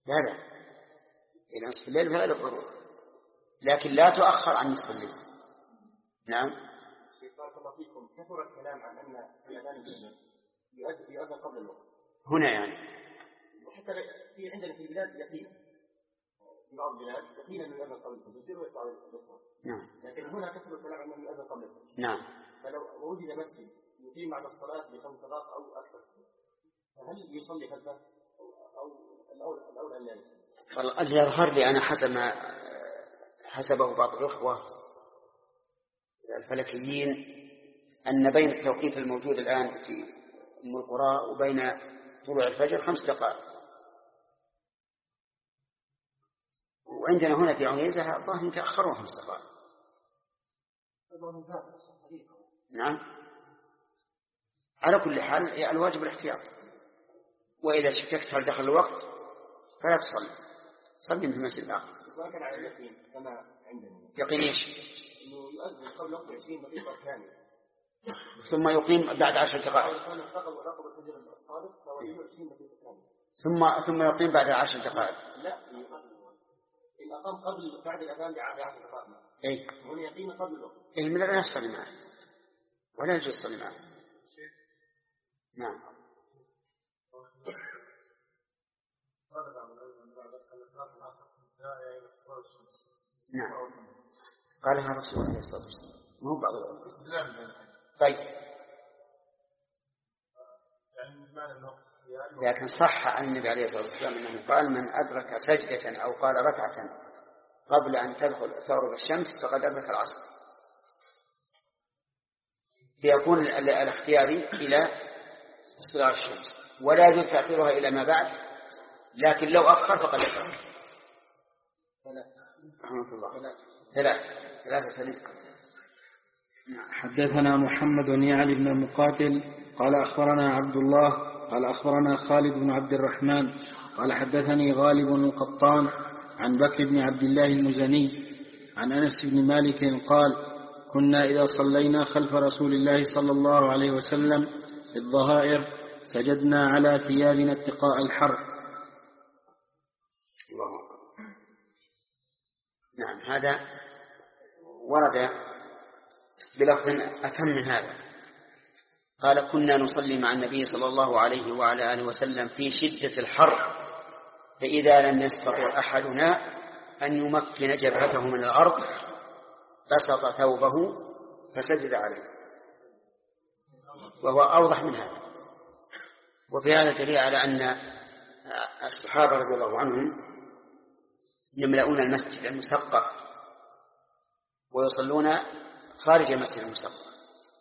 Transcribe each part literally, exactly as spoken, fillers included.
لا لا، إلى نصف الليل فلا للضرورة، لكن لا تؤخر عن نصف الليل. نعم. بارك الله فيكم. كثر الكلام عن أن الأذان يؤذن قبل الوقت هنا يعني، وحتى في عندنا في البلاد يقين، في بعض البلاد يقين أنه يؤذن قبل الفجر يصير ويطلع الظهر. نعم. لكن هنا كثر الكلام عن أنه يؤذن قبل الفجر. نعم. فلو وجد مسجد يقيم بعد الصلاة بخمس دقائق أو أكثر، فهل يصلي خلفه أو أو الأولى أن لا يصلي؟ والله يظهر لي أنا حسب ما حسبه بعض الأخوة الفلكيين أن بين التوقيت الموجود الآن في أم القرى وبين طلوع الفجر خمس دقائق، وعندنا هنا في عنيزة الظاهر يتأخرون خمس دقائق. نعم. على كل حال الواجب الاحتياط، وإذا شككت هل دخل الوقت فلا تصلي، صلي في مسجد آخر. ولكن على اليقين كما عندنا. يقين إيش؟ إنه يؤذن قبل وقت عشرين دقيقة كاملة ثم يقيم بعد عشر دقائق. ثم ثم يقيم بعد عشر دقائق. لا، إن أقام قبل بعد الأذان بعشر دقائق. إيه. هو يقيم قبل الوقت. إيه، من لا يصلي معه ولا يجوز يصلي معه. نعم. نعم. قالها رسول الله صلى الله عليه وسلم، مو بعض العلماء. طيب. لكن صح عن النبي عليه الصلاة والسلام أنه قال من أدرك سجدة أو قال ركعة قبل أن تدخل تغرب الشمس فقد أدرك العصر، فيكون الاختياري إلى اصطلاع الشمس، ولا يجوز تأخيرها إلى ما بعد، لكن لو أخر فقد أدرك. رحمة الله. ثلاثة ثلاثة سنين. حدثنا محمد بن يعلى بن المقاتل قال أخبرنا عبد الله قال أخبرنا خالد بن عبد الرحمن قال حدثني غالب القطان عن بكر بن عبد الله المزني عن أنس بن مالك قال كنا إذا صلينا خلف رسول الله صلى الله عليه وسلم في الظهائر سجدنا على ثيابنا اتقاء الحر. الله. نعم. هذا ورد بلفظ أتم من هذا، قال كنا نصلي مع النبي صلى الله عليه وعلى آله وسلم في شدة الحر، فإذا لم يستطع أحدنا أن يمكن جبهته من الأرض بسط ثوبه فسجد عليه، وهو أوضح من هذا. وفي هذا دليل على أن الصحابة رضي الله عنهم يملؤون المسجد المسقف ويصلون خارج المسجد المسقف،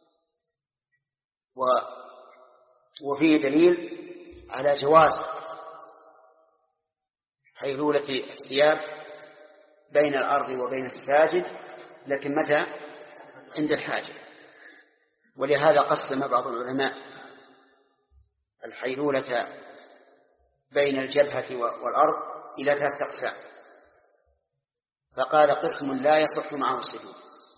و... وفيه دليل على جواز حيلولة الثياب بين الأرض وبين الساجد، لكن متى؟ عند الحاجة. ولهذا قسم بعض العلماء الحيلولة بين الجبهة والأرض إلى ثلاثة أقسام، فقال قسم لا يصح معه السجود،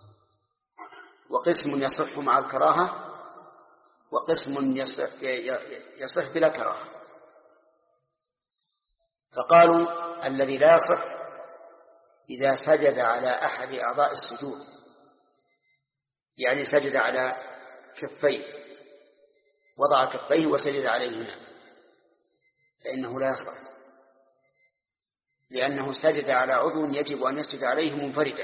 وقسم يصح مع الكراهة، وقسم يصح, يصح بلا كراهة. فقالوا الذي لا يصح إذا سجد على أحد أعضاء السجود، يعني سجد على كفيه وضع كفيه وسجد عليهما، فإنه لا يصح، لأنه سجد على عضو يجب أن يسجد عليه منفردا.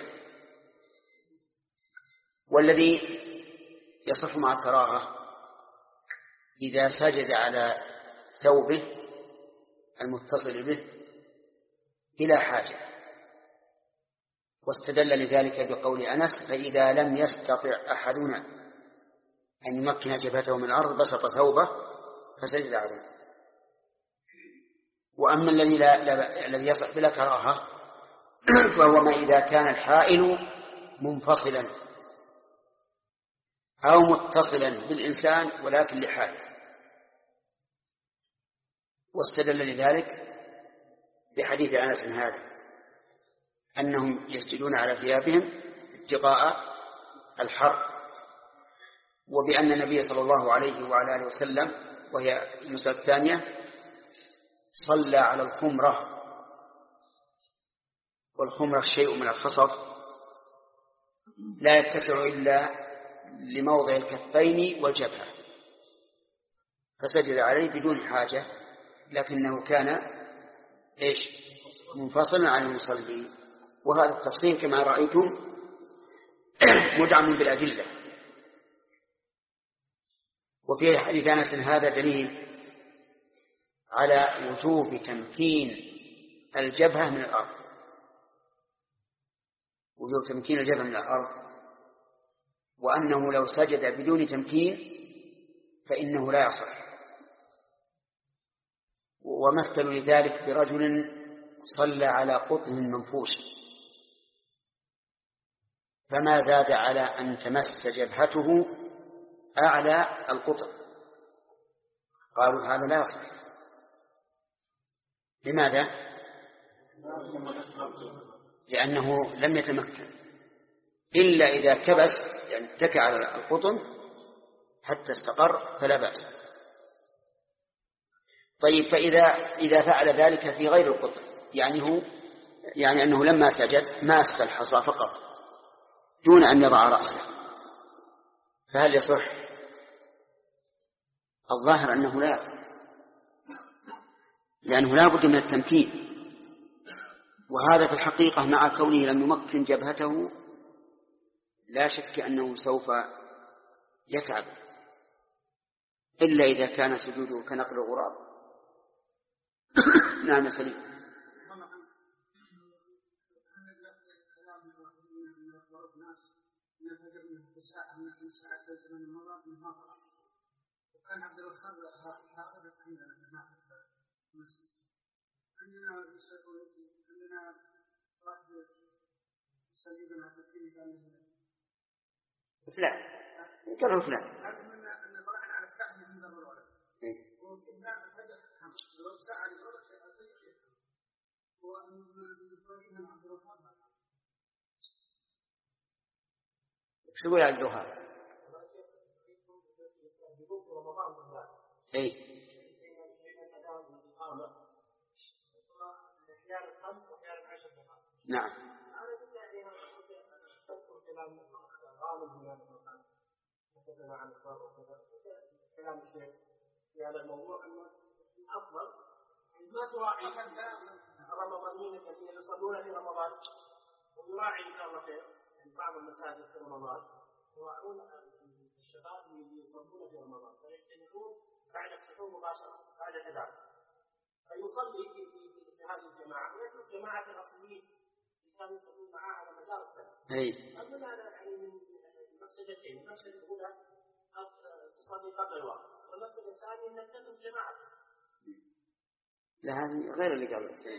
والذي يصح مع الكراهة إذا سجد على ثوبه المتصل به بلا حاجة، واستدل لذلك بقول أنس فإذا لم يستطع أحدنا أن يمكن جبهته من الأرض بسط ثوبه فسجد عليه. وأما الذي لا لا الذي يصح بلا كراهة فهو ما إذا كان الحائل منفصلا أو متصلا بالإنسان ولكن لحاله، واستدل لذلك بحديث أنس هذا أنهم يسجدون على ثيابهم اتقاء الحر، وبأن النبي صلى الله عليه وعلى آله وسلم، وهي المسألة الثانية، صلى على الخمرة والخمرة شيء من الخصف لا يتسع إلا لموضع الكفين والجبهة، فسجد عليه بدون حاجة، لكنه كان إيش منفصلا عن المصلي. وهذا التفصيل كما رأيتم مدعم بالأدلة. وفي حديث أنس هذا دليل على وجوب تمكين الجبهة من الأرض، وجوب تمكين الجبهة من الأرض، وأنه لو سجد بدون تمكين فإنه لا يصح. ومثلوا لذلك برجل صلى على قطن منفوش فما زاد على أن تمس جبهته أعلى القطن، قالوا هذا لا يصح. لماذا؟ لأنه لم يتمكن إلا إذا كبس، يعني اتكى على القطن حتى استقر فلا بأس. طيب، فإذا إذا فعل ذلك في غير القطن، يعني هو يعني أنه لما سجد ماس الحصى فقط دون أن يضع رأسه، فهل يصح؟ الظاهر أنه لا يصح، لأنه لا بد من التمكين. وهذا في الحقيقة مع كونه لم يمكن جبهته لا شك أنه سوف يتعب، إلا إذا كان سجوده كنقل الغراب. نعم سليم. وكان عبد الوهاب هذا عندنا عندنا عندنا واحد سيدنا في كان فلان قالوا فلان أن طلعنا على الساعة من ضرب الولد وسيدنا هذا لو ساعة لصورة شيء وأن يفرقنا عبد الوهاب. شو يقول عبد الوهاب؟ اي نعم. كلام الشيخ في هذا الموضوع أنه الأفضل ما تراعي الرمضانيين الذين يصلون في رمضان، ويراعي إن شاء الله خير بعض المساجد في رمضان يراعون الشباب اللي يصلون في رمضان فيجتمعون بعد السحور مباشرة بعد الأذان، فيصلي في هذه الجماعة ويترك جماعة الأصليين اللي كانوا يصلون معاه على مدار السنة. أي. أما أنا يعني من المسجدين، المسجد الأولى تصلي قبل الوقت، والمسجد الثاني أنك تترك جماعة. لا هذه غير اللي قبل السنة.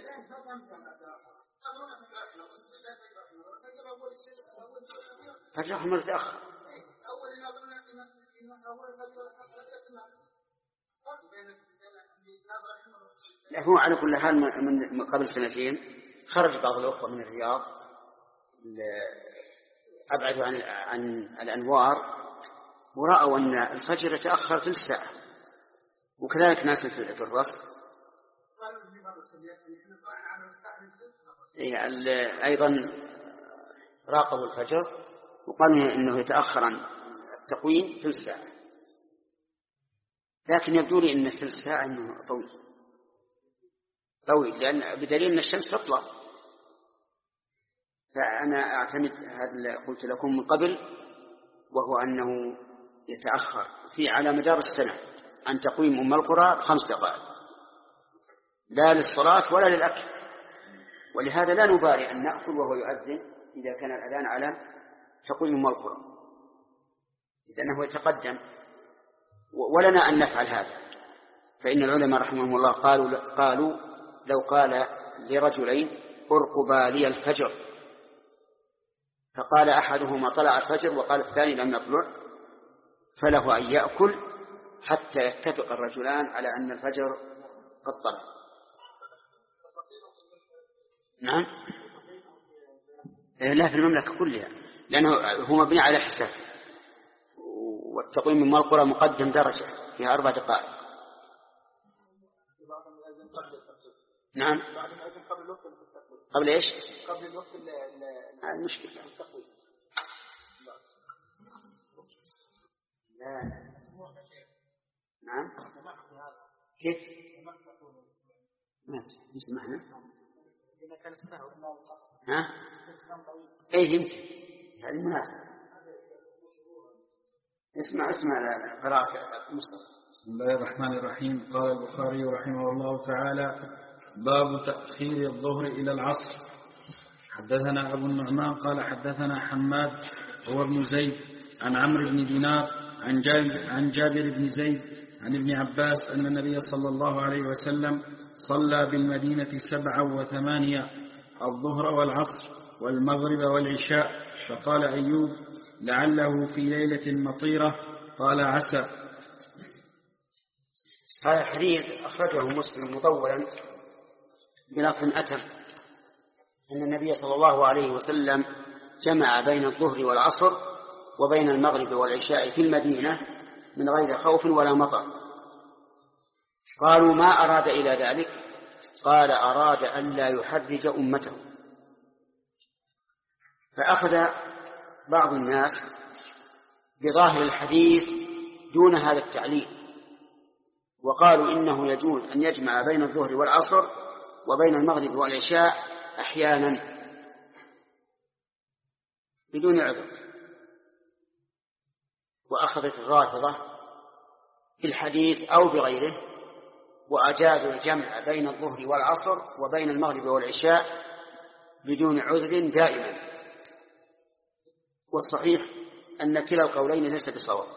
فجرهم متأخر. لا هو على كل حال من قبل سنتين خرج بعض الأخوة من الرياض أبعدوا عن عن الأنوار ورأوا أن الفجر يتأخر ثلث ساعة، وكذلك ناس في الرص أيضا راقبوا الفجر وقالوا إنه يتأخر عن التقويم ثلث ساعة، لكن يبدو لي أن ثلث ساعة إنه طويل طويل لأن بدليل أن الشمس تطلع. فأنا أعتمد هذا قلت لكم من قبل، وهو أنه يتأخر في على مدار السنة عن تقويم أم القرى بخمس دقائق، لا للصلاة ولا للأكل، ولهذا لا نبالي أن نأكل وهو يؤذن إذا كان الأذان على تقويم أم القرى، لأنه يتقدم، ولنا أن نفعل هذا. فإن العلماء رحمهم الله قالوا, قالوا لو قال لرجلين ارقبا لي الفجر، فقال أحدهما طلع الفجر وقال الثاني لم يطلع، فله أن يأكل حتى يتفق الرجلان على أن الفجر قد طلع. نعم. لا في المملكة كلها، لأنه هو مبني على حساب، والتقويم من القرى مقدم درجة فيها أربع دقائق. نعم قبل إيش؟ قبل الوقت هذه مشكلة التقويم. لا نعم كيف؟ ما نسمعنا إذا كان السهو ها؟ أي يمكن هذه المناسبة. اسمع اسمع قراءة مصطفى. بسم الله الرحمن الرحيم. قال البخاري رحمه الله تعالى: باب تأخير الظهر إلى العصر. حدثنا أبو النعمان قال حدثنا حماد هو ابن زيد عن عمرو بن دينار عن جابر, عن جابر بن زيد عن ابن عباس أن النبي صلى الله عليه وسلم صلى بالمدينة سبعا وثمانية الظهر والعصر والمغرب والعشاء. فقال أيوب: لعله في ليلة مطيرة. قال: عسى. هذا الحديث أخرجه مسلم مطولا بلفظ أتم أن النبي صلى الله عليه وسلم جمع بين الظهر والعصر وبين المغرب والعشاء في المدينة من غير خوف ولا مطر. قالوا: ما أراد إلى ذلك؟ قال: أراد أن لا يحرج أمته. فأخذ بعض الناس بظاهر الحديث دون هذا التعليل، وقالوا إنه يجوز أن يجمع بين الظهر والعصر وبين المغرب والعشاء أحيانا بدون عذر. وأخذت الرافضة بالحديث أو بغيره وأجازوا الجمع بين الظهر والعصر وبين المغرب والعشاء بدون عذر دائما. والصحيح أن كلا القولين ليس بصواب،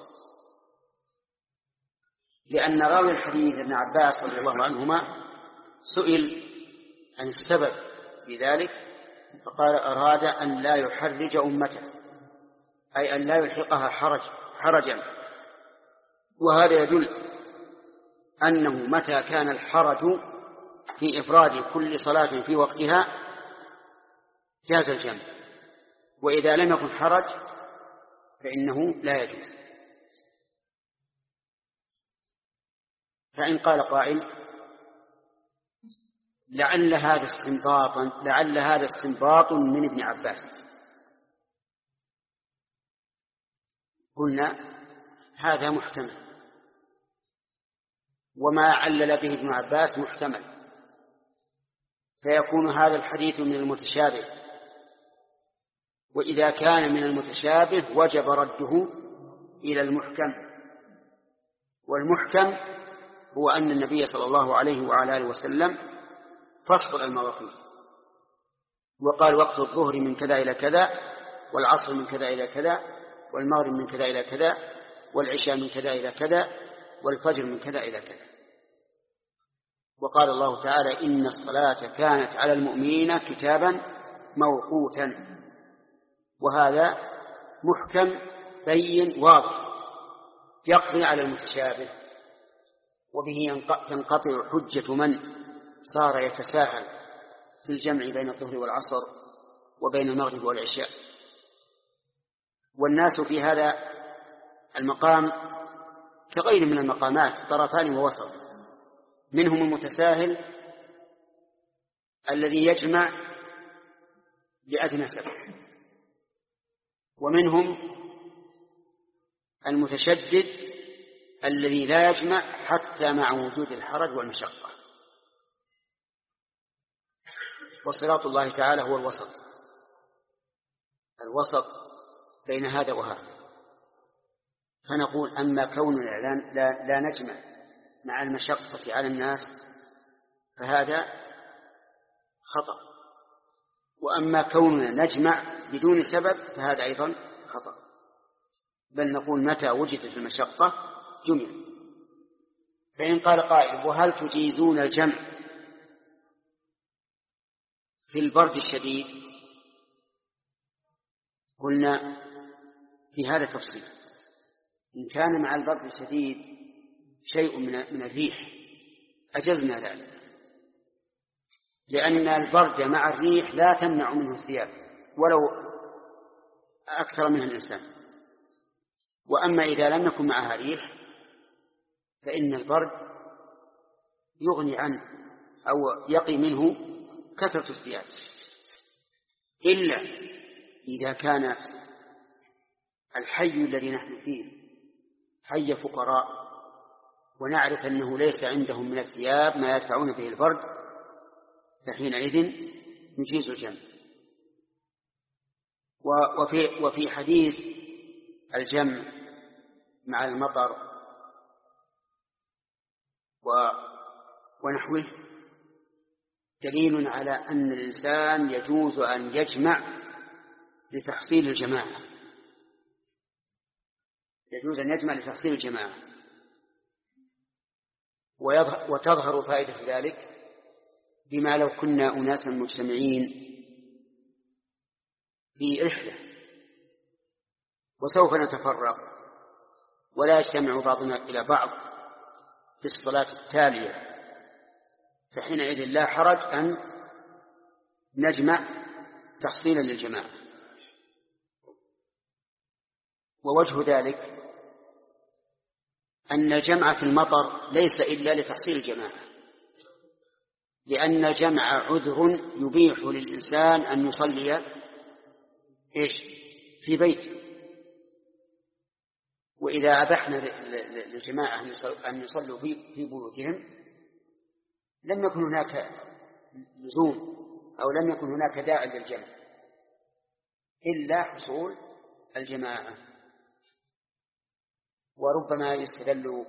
لأن راوي الحديث ابن عباس رضي الله عنهما سئل عن السبب في ذلك فقال: أراد أن لا يحرج أمته، أي أن لا يلحقها حرج حرجا. وهذا يدل أنه متى كان الحرج في إفراد كل صلاة في وقتها جاز الجمع، وإذا لم يكن حرج فإنه لا يجوز. فإن قال قائل: لعل هذا استنباطا لعل هذا استنباط من ابن عباس، قلنا هذا محتمل، وما علل به ابن عباس محتمل، فيكون هذا الحديث من المتشابه، وإذا كان من المتشابه وجب رده إلى المحكم. والمحكم هو أن النبي صلى الله عليه وعلى آله وسلم فصل المواقيت وقال: وقت الظهر من كذا إلى كذا، والعصر من كذا إلى كذا، والمغرب من كذا إلى كذا، والعشاء من كذا إلى كذا، والفجر من كذا إلى كذا. وقال الله تعالى: إن الصلاة كانت على المؤمنين كتابا موقوتا. وهذا محكم بين واضح يقضي على المتشابه، وبه تنقطع حجة من صار يتساهل في الجمع بين الظهر والعصر وبين المغرب والعشاء. والناس في هذا المقام كغير من المقامات طرفان ووسط، منهم المتساهل الذي يجمع لأدنى سبب، ومنهم المتشدد الذي لا يجمع حتى مع وجود الحرج والمشقة. وصراط الله تعالى هو الوسط، الوسط بين هذا وهذا. فنقول: أما كوننا لا, لا, لا نجمع مع المشقة على الناس فهذا خطأ، وأما كوننا نجمع بدون سبب فهذا أيضا خطأ. بل نقول: متى وجدت المشقة جمع. فإن قال قائل: وهل تجيزون الجمع في البرد الشديد؟ قلنا في هذا تفصيل. إن كان مع البرد الشديد شيء من الريح أجزنا ذلك، لأن البرد مع الريح لا تمنع منه الثياب ولو أكثر منها الإنسان. وأما إذا لم يكن معها ريح فإن البرد يغني عنه أو يقي منه كثرة الثياب. إلا إذا كان الحي الذي نحن فيه حي فقراء ونعرف أنه ليس عندهم من الثياب ما يدفعون به البرد، فحينئذ نجيز الجمع. وفي, وفي حديث الجمع مع المطر ونحوه دليل على أن الإنسان يجوز أن يجمع لتحصيل الجماعة، يجوز أن يجمع لتحصيل الجماعة. وتظهر فائدة ذلك بما لو كنا أناسا مجتمعين في رحلة وسوف نتفرق ولا يجتمع بعضنا إلى بعض في الصلاة التالية، فحينئذ لا حرج أن نجمع تحصيلا للجماعة. ووجه ذلك أن الجمع في المطر ليس إلا لتحصيل الجماعة، لأن الجمع عذر يبيح للإنسان أن يصلي إيش في بيته. وإذا أبحنا للجماعة أن يصلوا في بيوتهم لم يكن هناك لزوم أو لم يكن هناك داعي للجمع إلا حصول الجماعة. وربما يستدل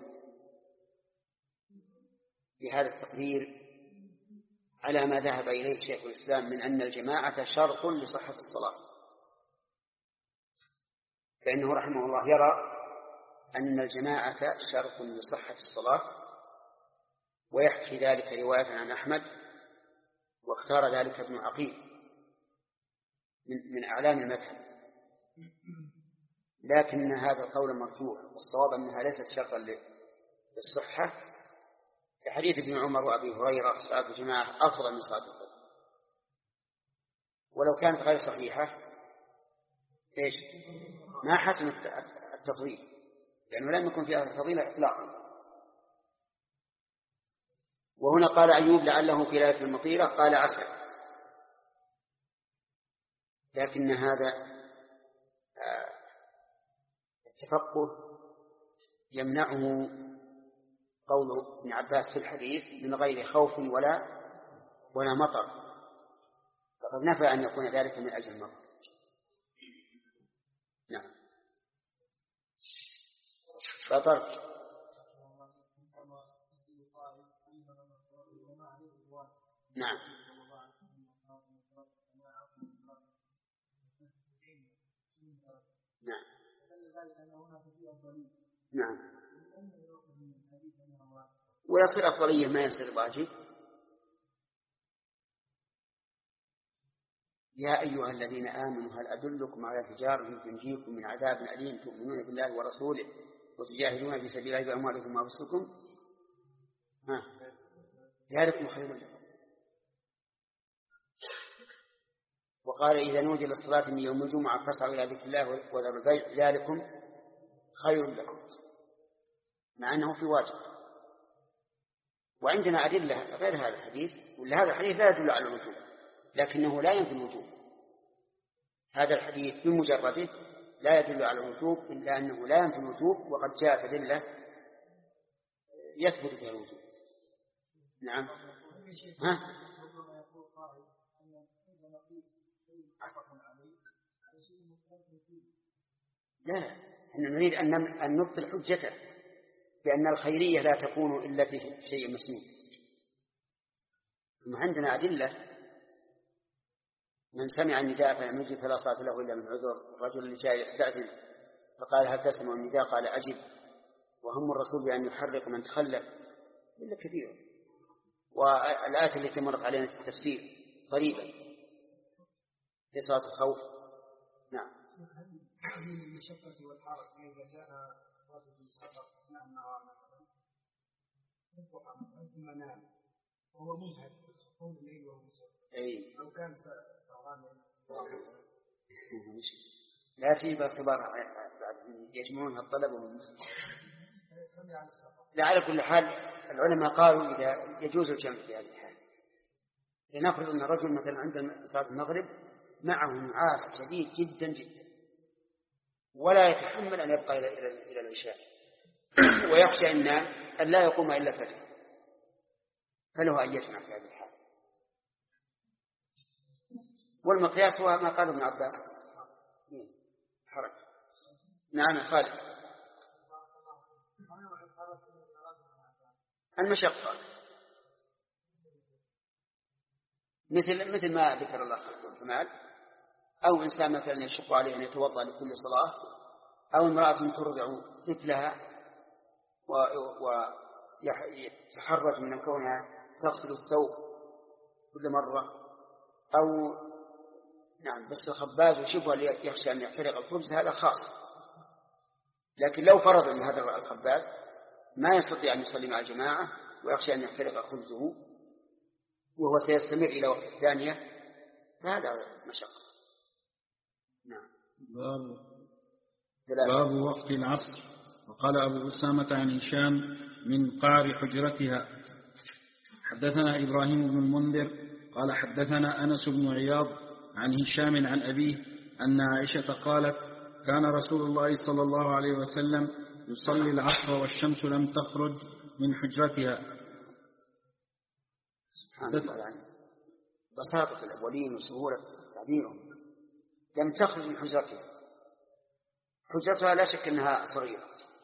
بهذا التقرير على ما ذهب إليه شيخ الإسلام من أن الجماعة شرط لصحة الصلاة، فإنه رحمه الله يرى أن الجماعة شرط لصحة الصلاة، ويحكي ذلك رواية عن أحمد، واختار ذلك ابن عقيل من أعلام المذهب. لكن هذا القول مرجوح، والصواب أنها ليست شرطا للصحة، لحديث ابن عمر وأبي هريرة صلاة الجماعة أفضل من صلاة الفرد. ولو كانت غير صحيحة إيش ما حسن التفضيل، لأنه لم يكن فيها الفضيلة إطلاقا. وهنا قال أيوب لعله في ليلة المطيرة، قال عسى، لكن هذا التفقه يمنعه قول ابن عباس في الحديث من غير خوف ولا ولا مطر، فقد نفى أن يكون ذلك من أجل المطر. نعم. فطر نعم نعم نعم ويصير أفضلية ما يصير واجب. يا أيها الذين آمنوا هل أدلكم على تجارة تنجيكم من عذاب أليم تؤمنون بالله ورسوله وتجاهدون في سبيل الله بأموالكم وأنفسكم ها ذلكم خير لكم. وقال إذا نودي للصلاة من يوم الجمعة فاسعوا إلى ذكر الله وذروا البيع ذلكم خير لكم، مع أنه في واجب. وعندنا أدلة غير هذا الحديث، ولا هذا الحديث لا يدل على الوجوب لكنه لا ينفي الوجوب. هذا الحديث بمجرده لا يدل على الوجوب إلا أنه لا ينفي الوجوب، وقد جاءت أدلة يثبت بها الوجوب. نعم. ها؟ لا، احنا نريد أن نبطل حجته بأن الخيرية لا تكون إلا في شيء مسنون. ثم عندنا أدلة: من سمع النداء فلم يجب فلا صلاة له إلا من عذر. الرجل اللي جاء يستأذن فقال هل تسمع النداء؟ قال أجب. وهم الرسول بأن يحرق من تخلف إلا كثير. والآية التي مرت علينا في التفسير قريبا في صلاة الخوف. نعم. من المشقة والحرج إذا جاء رجل سفر أثناء النهار مثلا ثم نام وهو منهك طول الليل وهو أي أو كان سهران لا تجيب اعتبار يجمعون الطلب لا. على كل حال العلماء قالوا إذا يجوز الجمع في هذه الحال. لنفرض أن الرجل مثلا عند صلاة المغرب معه نعاس شديد جدا جدا ولا يتحمل أن يبقى إلى العشاء ويخشى أن لا يقوم إلا الفجر، فله أن يجمع في هذه الحال. والمقياس هو ما قاله ابن عباس. حرج. نعم خالد. المشقة مثل مثل ما ذكر الله الكمال، أو إنسان مثلا يشق عليه أن يتوضأ لكل صلاة، أو امرأة ترضع طفلها ويتحرج من كونها تغسل الثوب كل مرة، أو نعم بس الخباز وشبه يخشى أن يحترق الخبز، هذا خاص. لكن لو فرض أن هذا الخباز ما يستطيع أن يصلي مع الجماعة ويخشى أن يحترق خبزه وهو سيستمر إلى وقت الثانية، فهذا مشقة. نعم. باب, باب وقت العصر. وقال أبو أسامة عن هشام من قعر حجرتها. حدثنا إبراهيم بن المنذر قال حدثنا أنس بن عياض عن هشام عن أبيه أن عائشة قالت كان رسول الله صلى الله عليه وسلم يصلي العصر والشمس لم تخرج من حجرتها. سبحان الله، يعني بساطة الأولين وسهولة تعبيرهم. لم تخرج من حجرتها. حجرتها لا شك أنها صغيرة،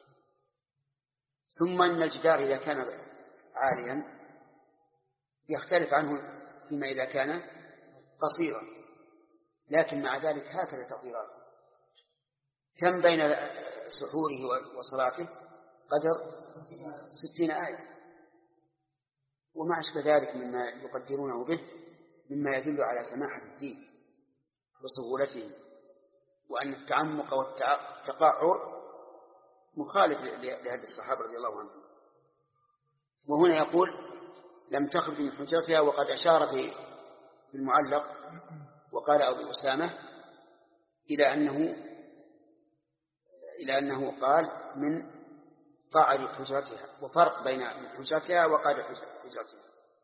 ثم أن الجدار إذا كان عاليا يختلف عنه فيما إذا كان قصيرا، لكن مع ذلك هكذا تطويراته. كم بين سحوره وصلاته؟ قدر ستين آية وما أشبه ذلك مما يقدرونه به، مما يدل على سماحة الدين وسهولته، وأن التعمق والتقعر مخالف لهذه الصحابة رضي الله عنهم. وهنا يقول لم تخرج من حجرتها، وقد أشار في المعلق وقال أبو أسامة إلى أنه إلى أنه قال من قعر حجرتها، وفرق بين حجرتها وقعر حجرتها.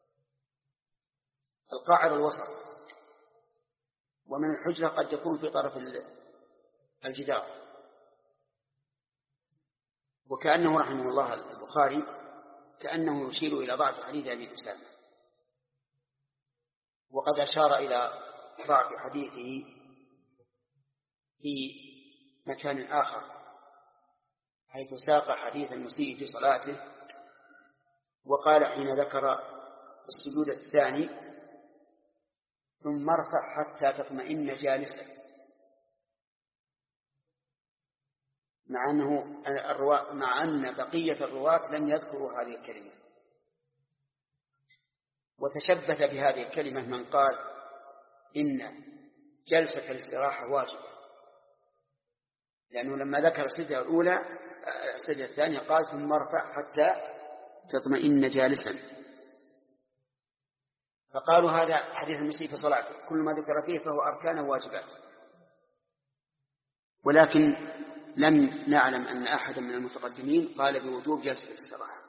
القعر الوسط، ومن الحجرة قد يكون في طرف الجدار. وكأنه رحمه الله البخاري كأنه يشير إلى ضعف حديث أبي أسامة، وقد أشار إلى ضعف حديثه في مكان آخر حيث ساق حديث المسيء في صلاته، وقال حين ذكر السجود الثاني ثم ارفع حتى تطمئن جالسا، مع أنه الرواة مع أن بقية الرواة لم يذكروا هذه الكلمة. وتشبث بهذه الكلمة من قال إن جلسة الاستراحة واجبة، لأنه لما ذكر السجدة الأولى السجدة الثانية قال ثم ارفع حتى تطمئن جالسا، فقالوا هذا حديث المسيء في صلاته كل ما ذكر فيه فهو أركان واجبات. ولكن لم نعلم أن أحدا من المتقدمين قال بوجوب جلسة الاستراحة.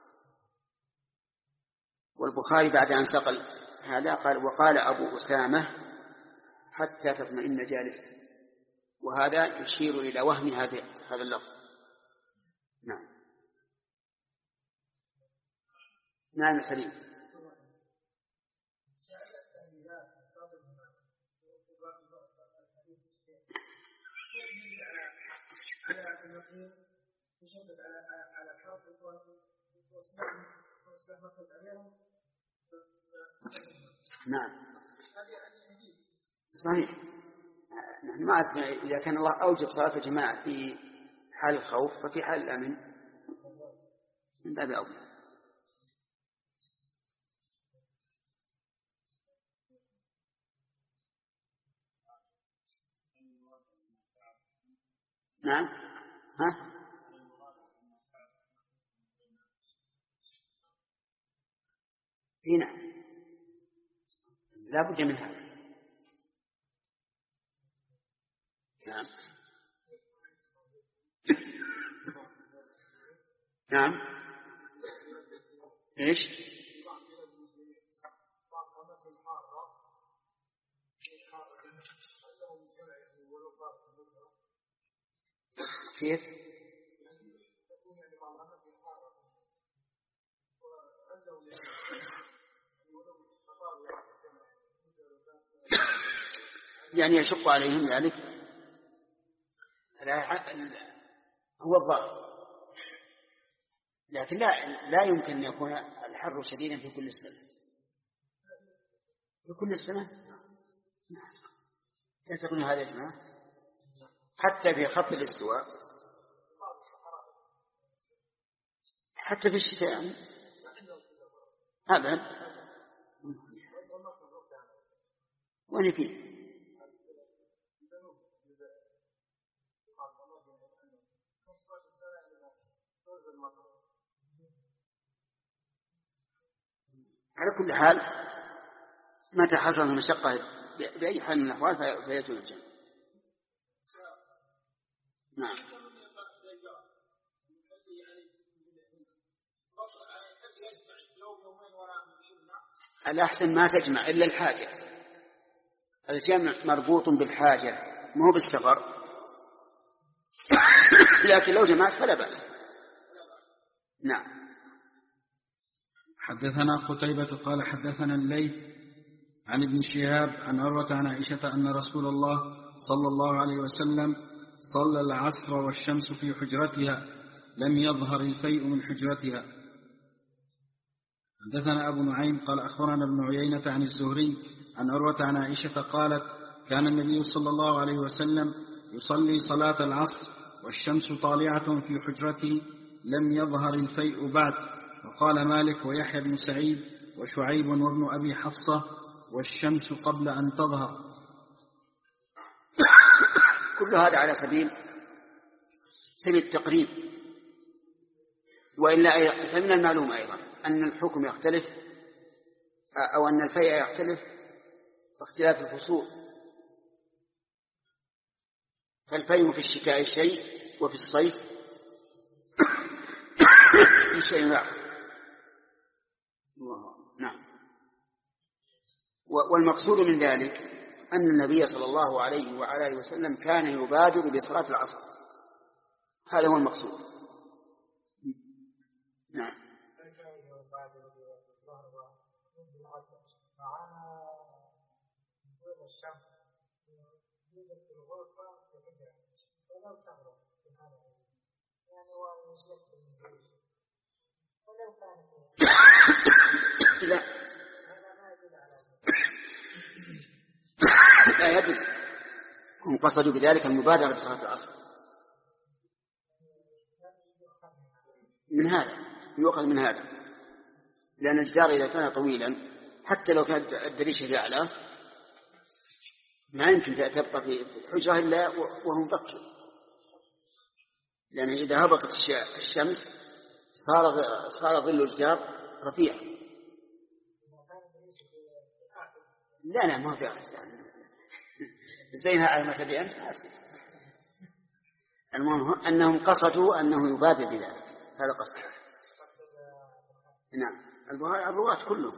والبخاري بعد أن سقل هذا قال وقال أبو أسامة حتى تطمئن جالسا، وهذا يشير إلى وهم هذا هذا اللفظ. نعم. نعم سليم. نعم صحيح. نحن ما أعرف إذا كان الله أوجب صلاة الجماعة في حال الخوف ففي حال الأمن من باب أولى. نعم. ها؟ هنا لا بد من هذا. نعم. نعم. إيش؟ كيف؟ يعني يشق عليهم ذلك. هو الظاهر، لكن لا لا يمكن أن يكون الحر شديدا في كل السنة. في كل السنة تعتقدون هذا يا جماعة؟ حتى في خط الاستواء، حتى في الشتاء أبعد. وين فيه؟ على كل حال متى حصل المشقة بأي حال من الأحوال فيأتون الجنة. نعم. الأحسن ما تجمع إلا الحاجة، الجمع مربوط بالحاجة ما هو بالسفر، لكن لو جمعت فلا بأس. نعم. حدثنا قتيبة قال حدثنا الليث عن ابن شهاب عن عروة عن عائشة أن رسول الله صلى الله عليه وسلم صلى العصر والشمس في حجرتها لم يظهر الفيء من حجرتها. حدثنا أبو نعيم قال أخبرنا ابن عيينة عن الزهري عن عروة عن عائشة قالت كان النبي صلى الله عليه وسلم يصلي صلاة العصر والشمس طالعة في حجرته لم يظهر الفيء بعد. وقال مالك ويحيى بن سعيد وشعيب وابن أبي حفصة والشمس قبل أن تظهر. كل هذا على سبيل سبيل التقريب، وإلا فمن المعلوم أيضا أن الحكم يختلف أو أن الفيء يختلف باختلاف الفصول، فالفيء في الشتاء شيء وفي الصيف شيء آخر. نعم. والمقصود من ذلك أن النبي صلى الله عليه وعلى وسلم كان يبادر بصلاة العصر، هذا هو المقصود. نعم. لا لا يدل، هم قصدوا بذلك المبادرة بصلاة العصر. من هذا يؤخذ من هذا، لأن الجدار إذا كان طويلا حتى لو كانت الدريشة أعلى ما يمكن تبقى في الحجرة إلا وهو مبكر، لأن إذا هبطت الشمس صار صار ظل الجدار رفيع. لا لا ما في أحد زينها على ما تبي أنت. المهم أنهم قصدوا أنه يبادر بذلك، هذا قصد. نعم. الرواة كلهم.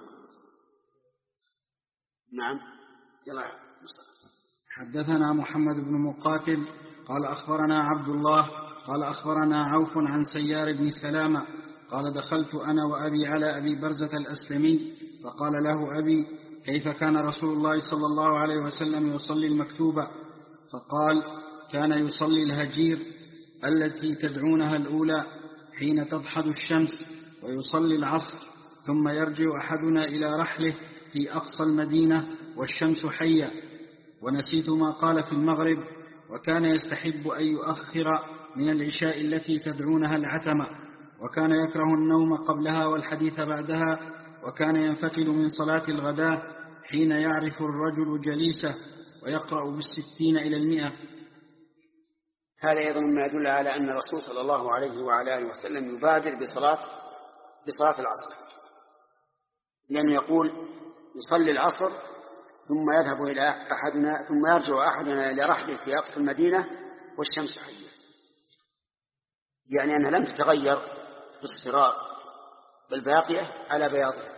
نعم. يلا. حدثنا محمد بن مقاتل قال أخبرنا عبد الله قال أخبرنا عوف عن سيار بن سلامة قال دخلت أنا وأبي على أبي برزة الأسلمي فقال له أبي كيف كان رسول الله صلى الله عليه وسلم يصلي المكتوبة؟ فقال كان يصلي الهجير التي تدعونها الأولى حين تضحد الشمس، ويصلي العصر، ثم يرجع أحدنا إلى رحله في أقصى المدينة والشمس حية. ونسيت ما قال في المغرب، وكان يستحب أن يؤخر من العشاء التي تدعونها العتمة، وكان يكره النوم قبلها والحديث بعدها، وكان ينفتل من صلاة الغداء حين يعرف الرجل جليسه ويقرأ بالستين إلى المئة. هذا أيضا ما يدل على أن الرسول صلى الله عليه وعلى آله وسلم يبادر بصلاة بصلاة العصر، لأنه يقول يصلي العصر ثم يذهب إلى أحدنا ثم يرجع أحدنا إلى رحله في أقصى المدينة والشمس حية، يعني أنها لم تتغير باصفرار بل باقية على بياضها.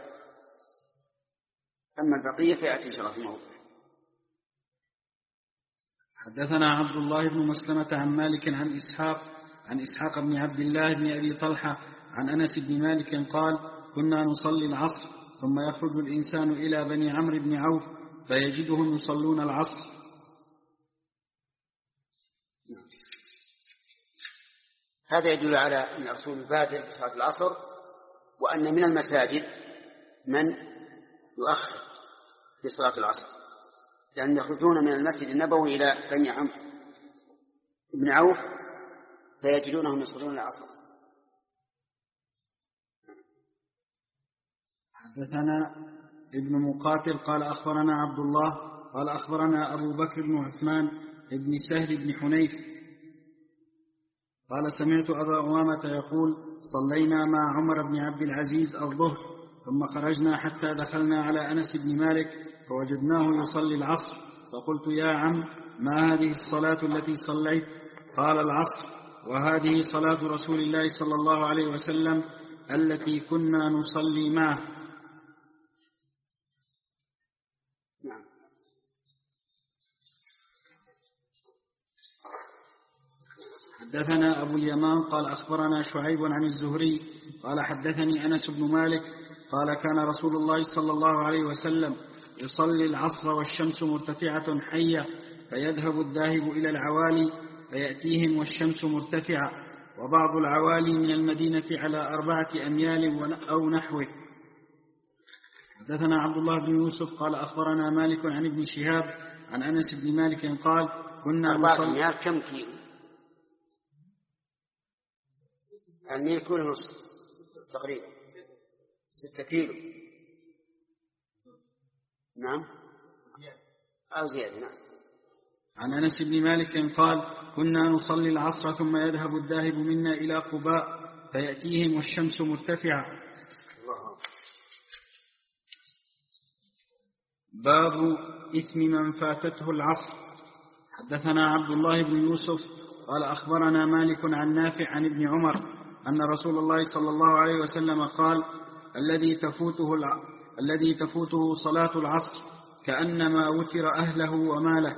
أما البقية فيأتي إن شاء الله في موضوع. حدثنا عبد الله بن مسلمة عن مالك عن إسحاق عن إسحاق بن عبد الله بن أبي طلحة عن أنس بن مالك قال كنا نصلي العصر ثم يخرج الإنسان إلى بني عمرو بن عوف فيجدهم يصلون العصر. هذا يدل على أن الرسول بادر بصلاة العصر، وأن من المساجد من يؤخر في صلاة العصر، لأن يخرجون من المسجد النبوي إلى بني عمرو بن عوف فيجدونهم يصلون العصر. حدثنا ابن مقاتل قال أخبرنا عبد الله قال أخبرنا أبو بكر بن عثمان بن سهل بن حنيف قال سمعت أبا أمامة يقول صلينا مع عمر بن عبد العزيز الظهر ثم خرجنا حتى دخلنا على أنس بن مالك فوجدناه يصلي العصر، فقلت يا عم ما هذه الصلاة التي صليت؟ قال العصر، وهذه صلاة رسول الله صلى الله عليه وسلم التي كنا نصلي معه. حدثنا أبو اليمان قال أخبرنا شعيب عن الزهري قال حدثني أنس بن مالك قال كان رسول الله صلى الله عليه وسلم يصلي العصر والشمس مرتفعة حية، فيذهب الذاهب إلى العوالي فيأتيهم والشمس مرتفعة، وبعض العوالي من المدينة على أربعة أميال أو نحوه. حدثنا عبد الله بن يوسف قال أخبرنا مالك عن ابن شهاب عن أنس بن مالك قال كنا أربعة أميال كم كيلو؟ الميل كله نصف تقريبا ستة كيلو. نعم أو زيادة. نعم. عن أنس بن مالك قال كنا نصلي العصر ثم يذهب الذاهب منا إلى قباء فيأتيهم والشمس مرتفعة. باب إثم من فاتته العصر. حدثنا عبد الله بن يوسف قال أخبرنا مالك عن نافع عن ابن عمر أن رسول الله صلى الله عليه وسلم قال الذي تفوته, الع... الذي تفوته صلاة العصر كأنما وتر أهله وماله.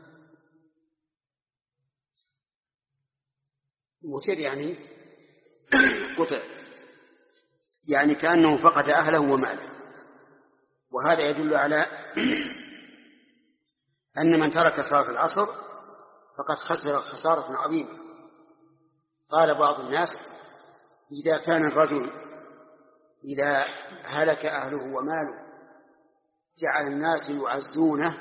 وتر يعني قطع، يعني كأنه فقد أهله وماله. وهذا يدل على أن من ترك صلاة العصر فقد خسر خسارة عظيمة. قال بعض الناس إذا كان الرجل إذا هلك أهله وماله جعل الناس يعزونه،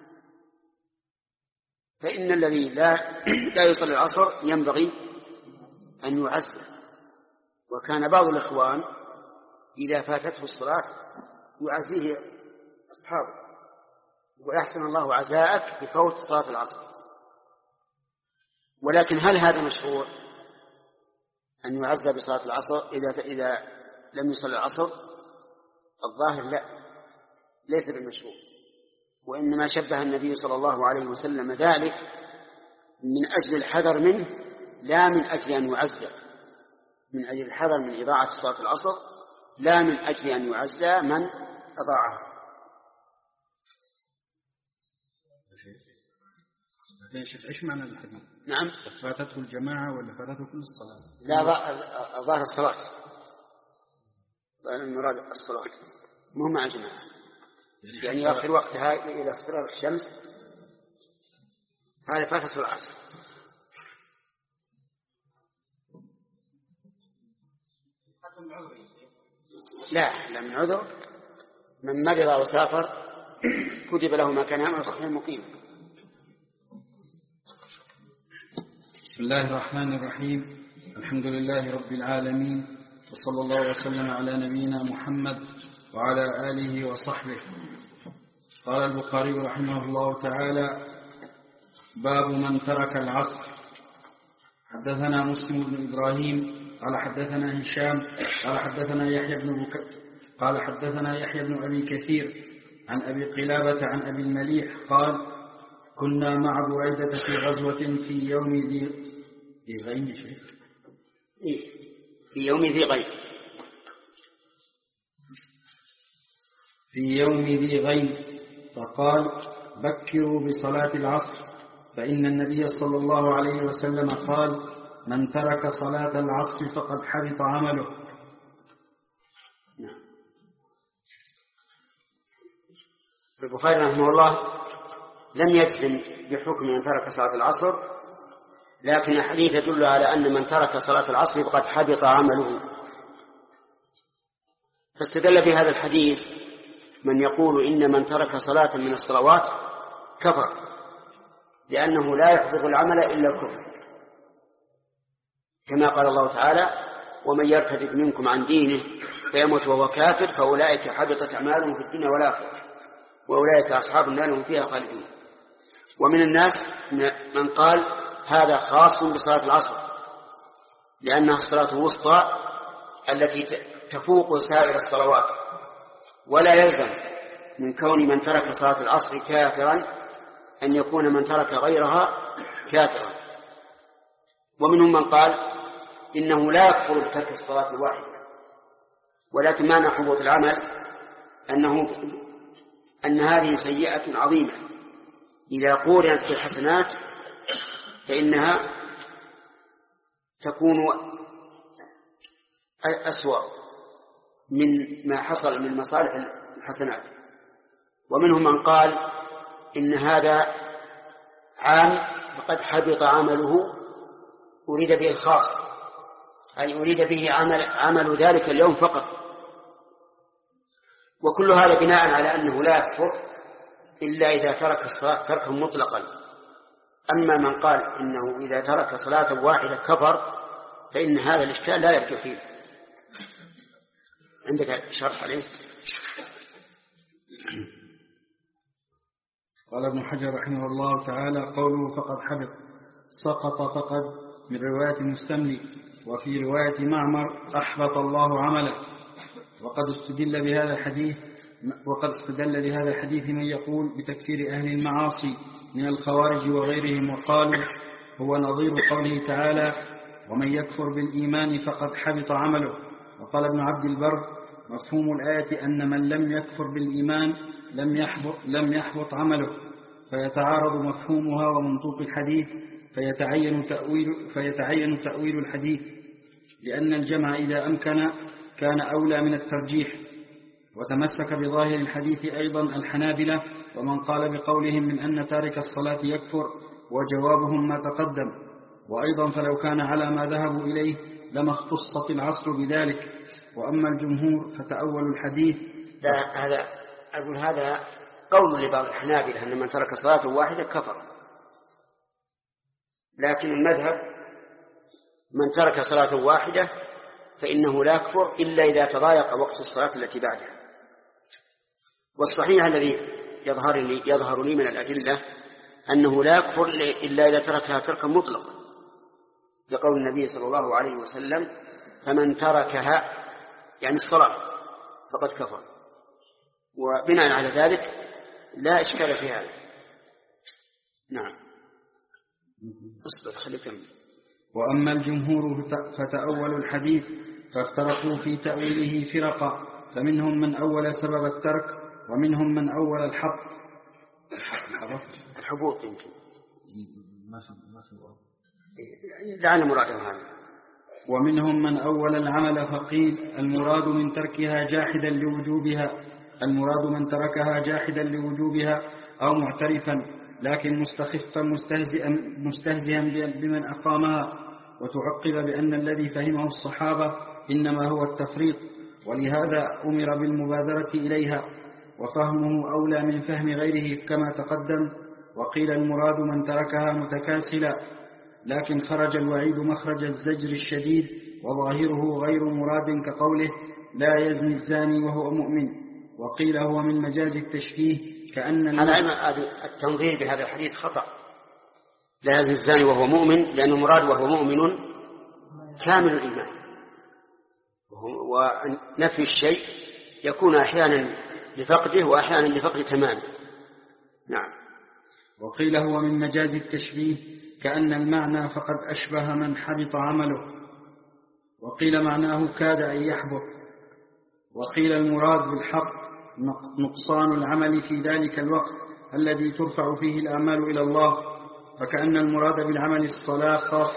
فإن الذي لا, لا يصلي العصر ينبغي أن يعزه. وكان بعض الإخوان إذا فاتته الصلاة يعزيه أصحابه ويحسن الله عزاءك بفوت صلاة العصر. ولكن هل هذا مشروع أن يعزى بصلاة العصر إذا, إذا لم يصل العصر؟ الظاهر لا، ليس بالمشروع. وإنما شبه النبي صلى الله عليه وسلم ذلك من أجل الحذر منه لا من أجل أن يعزى، من أجل الحذر من إضاعة صلاة العصر لا من أجل أن يعزى من أضاعها. يا شيخ إيش معنى الحديث؟ نعم. فاتته الجماعة ولا فاتته كل الصلاة؟ لا، ظاهر الصلاة، المراد الصلاة مو مع الجماعة، يعني آخر وقتها إلى اصفرار الشمس، هذا فاتته العصر. لا لا، من عذر، من مرض وسافر كتب له ما كان يعمل صحيح مقيم. بسم الله الرحمن الرحيم. الحمد لله رب العالمين، وصلى الله وسلم على نبينا محمد وعلى آله وصحبه. قال البخاري رحمه الله تعالى باب من ترك العصر. حدثنا مسلم بن إبراهيم قال حدثنا هشام قال حدثنا يحيى بن بك... قال حدثنا يحيى بن أبي كثير عن أبي قلابة عن أبي المليح قال كنا مع بريدة في غزوة في يوم ذي ذي غيم شيخ في يوم ذي غيم في يوم ذي غيم فقال بكروا بصلاة العصر، فإن النبي صلى الله عليه وسلم قال من ترك صلاة العصر فقد حبط عمله. البخاري رحمه الله لم يجزم بحكم من ترك صلاة العصر، لكن الحديث يدل على أن من ترك صلاة العصر فقد حبط عمله، فاستدل بهذا الحديث من يقول إن من ترك صلاة من الصلوات كفر، لأنه لا يحبط العمل إلا الكفر، كما قال الله تعالى: ومن يرتد منكم عن دينه فيموت وهو كافر فأولئك حبطت أعمالهم في الدنيا والآخرة وأولئك أصحاب النار هم فيها خالدون. ومن الناس من قال هذا خاص بصلاة العصر، لأنها الصلاة الوسطى التي تفوق سائر الصلوات، ولا يلزم من كون من ترك صلاة العصر كافرا أن يكون من ترك غيرها كافرا. ومنهم من قال إنه لا يكفر بترك الصلاة الواحدة، ولكن معنى حبوط العمل أنه أن هذه سيئة عظيمة إذا قورنت بالحسنات فإنها تكون أسوأ من ما حصل من مصالح الحسنات. ومنهم من قال إن هذا عام فقد حبط عمله، أريد به الخاص، أي أريد به عمل, عمل ذلك اليوم فقط. وكل هذا بناء على أنه لا يكفر إلا إذا ترك الصلاة تركا مطلقا. أما من قال إنه إذا ترك صلاة واحدة كفر فإن هذا الإشكال لا يرجع فيه. عندك شرح عليه؟ قال ابن حجر رحمه الله تعالى: قوله فقد حبط سقط فقد من رواية المستملي، وفي رواية معمر أحبط الله عمله. وقد استدل بهذا الحديث وقد استدل بهذا الحديث من يقول بتكفير أهل المعاصي من الخوارج وغيرهم، وقالوا هو نظير قوله تعالى: ومن يكفر بالإيمان فقد حبط عمله. وقال ابن عبد البر: مفهوم الآية أن من لم يكفر بالإيمان لم يحبط, لم يحبط عمله، فيتعارض مفهومها ومنطوق الحديث، فيتعين تأويل, فيتعين تأويل الحديث، لأن الجمع إذا أمكن كان أولى من الترجيح. وتمسك بظاهر الحديث أيضا الحنابلة، ومن قال بقولهم من أن تارك الصلاة يكفر، وجوابهم ما تقدم. وأيضا فلو كان على ما ذهبوا إليه لما اختصت العصر بذلك. وأما الجمهور فتأول الحديث. لا، هذا أقول هذا قول لبعض الحنابلة أن من ترك صلاة واحدة كفر، لكن المذهب من ترك صلاة واحدة فإنه لا يكفر إلا إذا تضايق وقت الصلاة التي بعدها. والصحيح الذي يظهر لي, يظهر لي من الأدلة أنه لا يكفر إلا إذا تركها تركا مطلقا، لقول النبي صلى الله عليه وسلم: فمن تركها يعني الصلاة فقد كفر. وبناء على ذلك لا إشكال في هذا. نعم. اصبر خليك. وأما الجمهور فتأول الحديث فافترقوا في تأويله فرقا، فمنهم من أول سبب الترك، ومنهم من أول الحبط الحبوط يمكن لعل مراده هذا. ومنهم من أول العمل فقيل المراد من تركها جاحدا لوجوبها المراد من تركها جاحدا لوجوبها أو معترفا لكن مستخفا مستهزئا, مستهزئا بمن أقامها. وتعقب بأن الذي فهمه الصحابة إنما هو التفريط، ولهذا أمر بالمبادرة إليها، وفهمه أولى من فهم غيره كما تقدم. وقيل المراد من تركها متكاسلا، لكن خرج الوعيد مخرج الزجر الشديد، وظاهره غير مراد كقوله لا يزني الزاني وهو مؤمن. وقيل هو من مجاز التشبيه كأن هذا التنظير بهذا الحديث خطأ. لا يزني الزاني وهو مؤمن، لأن المراد وهو مؤمن كامل الإيمان، ونفي الشيء يكون أحيانا لفقده وأحيانا لفقد تمامه. نعم. وقيل هو من مجاز التشبيه كأن المعنى فقد أشبه من حبط عمله. وقيل معناه كاد أن يحبط. وقيل المراد بالحبط نقصان العمل في ذلك الوقت الذي ترفع فيه الأعمال إلى الله، فكأن المراد بالعمل الصلاة خاصة،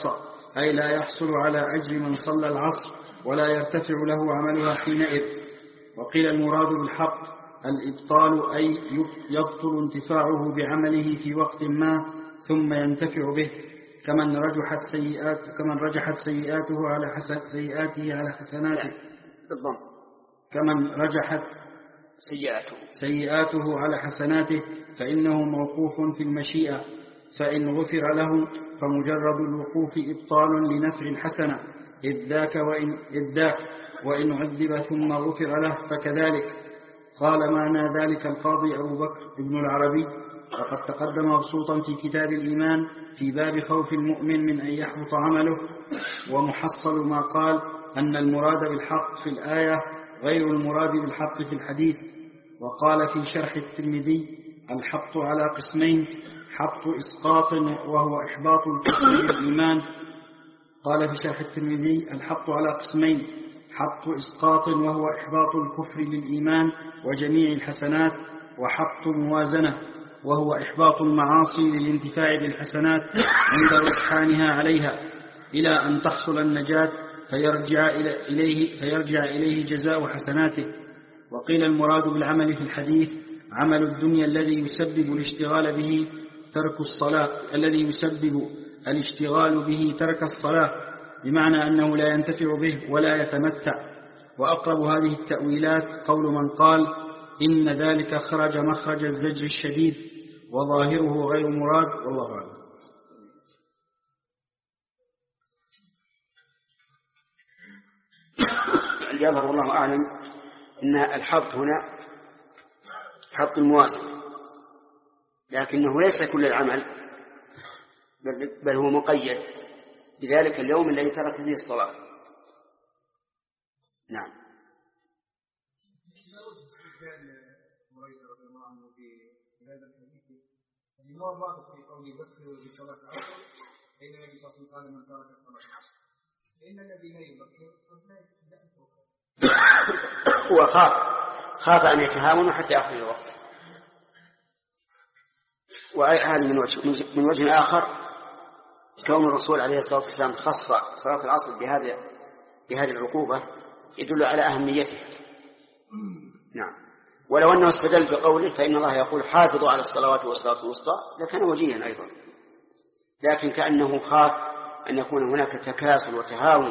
أي لا يحصل على أجر من صلى العصر ولا يرتفع له عملها حينئذ. وقيل المراد بالحق الإبطال، أي يبطل انتفاعه بعمله في وقت ما ثم ينتفع به، كمن رجحت سيئات كمن رجحت سيئاته على حسن سيئاته على حسناته بالضبط كمن رجحت سيئاته سيئاته على حسناته فإنه موقوف في المشيئة، فإن غفر له فمجرد الوقوف إبطال لنفع الحسنة، إذ ذاك وإن, إذ ذاك وإن عذب ثم غفر له فكذلك. قال معنى ذلك القاضي أبو بكر ابن العربي، وقد تقدم مبسوطا في كتاب الإيمان في باب خوف المؤمن من أن يحبط عمله. ومحصل ما قال أن المراد بالحق في الآية غير المراد بالحق في الحديث. وقال في شرح الترمذي الحبط على قسمين: حبط إسقاط وهو إحباط الكفر للإيمان. قال في شرح الترمذي الحبط على قسمين: حبط إسقاط وهو إحباط الكفر للإيمان وجميع الحسنات، وحبط موازنة وهو إحباط المعاصي للانتفاع بالحسنات عند رجحانها عليها إلى أن تحصل النجاة فيرجع إليه, فيرجع إليه جزاء حسناته. وقيل المراد بالعمل في الحديث عمل الدنيا الذي يسبب الاشتغال به ترك الصلاة الذي يسبب الاشتغال به ترك الصلاة، بمعنى أنه لا ينتفع به ولا يتمتع. وأقرب هذه التأويلات قول من قال إن ذلك خرج مخرج الزجر الشديد، وظاهره غير مراد، والله أعلم. يظهر والله أعلم أن الحبط هنا حبط الموازنة، لكنه ليس كل العمل، بل هو مقيد بذلك اليوم الذي ترك فيه الصلاة. نعم. هو خاف خاف أن يتهاون حتى آخر الوقت. وهذا من وجه من وجه آخر كون الرسول عليه الصلاة والسلام خص صلاة العصر بهذه بهذه العقوبة يدل على أهميتها. نعم. ولو أنه استدل بقوله فإن الله يقول حافظوا على الصلوات والصلاة الوسطى لكان وجيها أيضا، لكن كأنه خاف أن يكون هناك تكاسل وتهاون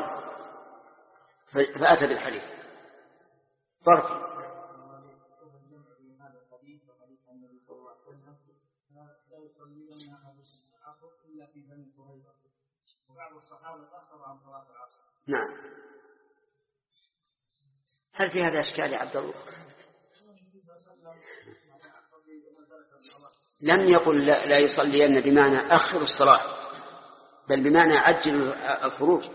فأتى بالحديث فرق. نعم. هل في هذا إشكال يا عبد الله؟ لم يقل لا, لا يصلين بمعنى أخر الصلاة، بل بمعنى عجل الخروج.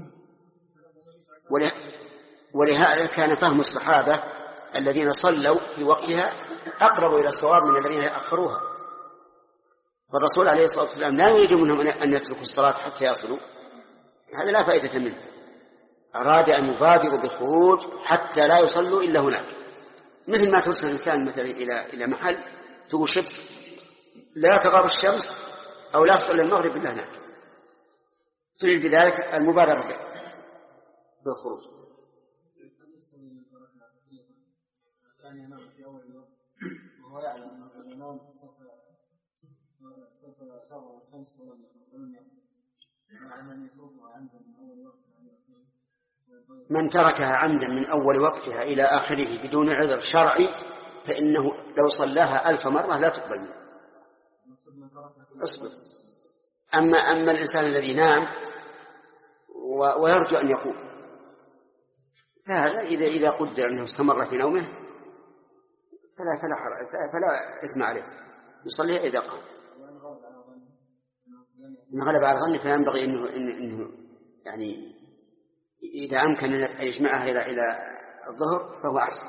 ولهذا كان فهم الصحابة الذين صلوا في وقتها أقرب إلى الصواب من الذين أخروها. والرسول عليه الصلاة والسلام لا يريد منهم أن يتركوا الصلاة حتى يصلوا، هذا لا فائدة منه. أراد أن يبادروا بالخروج حتى لا يصلوا إلا هناك، مثل ما ترسل الإنسان مثلا إلى إلى محل تقول شب لا تغرب الشمس أو لا تصلي المغرب إلا هناك، تريد بذلك المبادرة بالخروج. من تركها عمدا من أول وقتها إلى آخره بدون عذر شرعي فإنه لو صلاها ألف مرة لا تقبل منه. اصبر. أما, أما الإنسان الذي نام ويرجو أن يقوم فهذا إذا, إذا قدر أنه استمر في نومه فلا, فلا, فلا إثم عليه، يصليها إذا قام. إن غلب على الظن فينبغي إنه, إنه, إنه يعني إذا أمكن أن يجمعها إلى إلى الظهر فهو أحسن.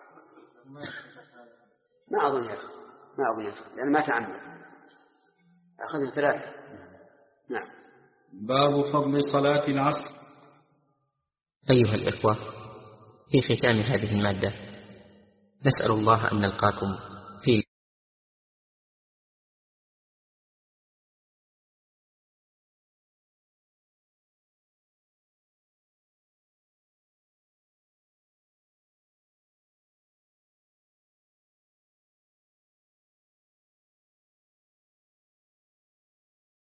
ما أظن هذا ما أظن هذا لأن ما تعمل أخذها ثلاثة. نعم. باب فضل صلاة العصر. أيها الإخوة، في ختام هذه المادة نسأل الله أن نلقاكم